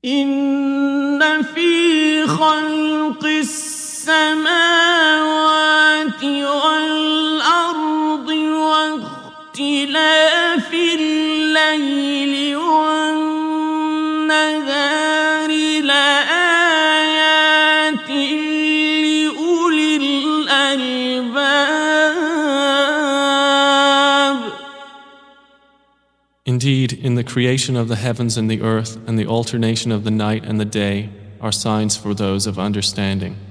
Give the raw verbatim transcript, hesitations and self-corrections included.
إن في خلق السماوات والأرض واختلاف الليل والنهار لآيات لأولي الألباب. Indeed, in the creation of the heavens and the earth and the alternation of the night and the day are signs for those of understanding.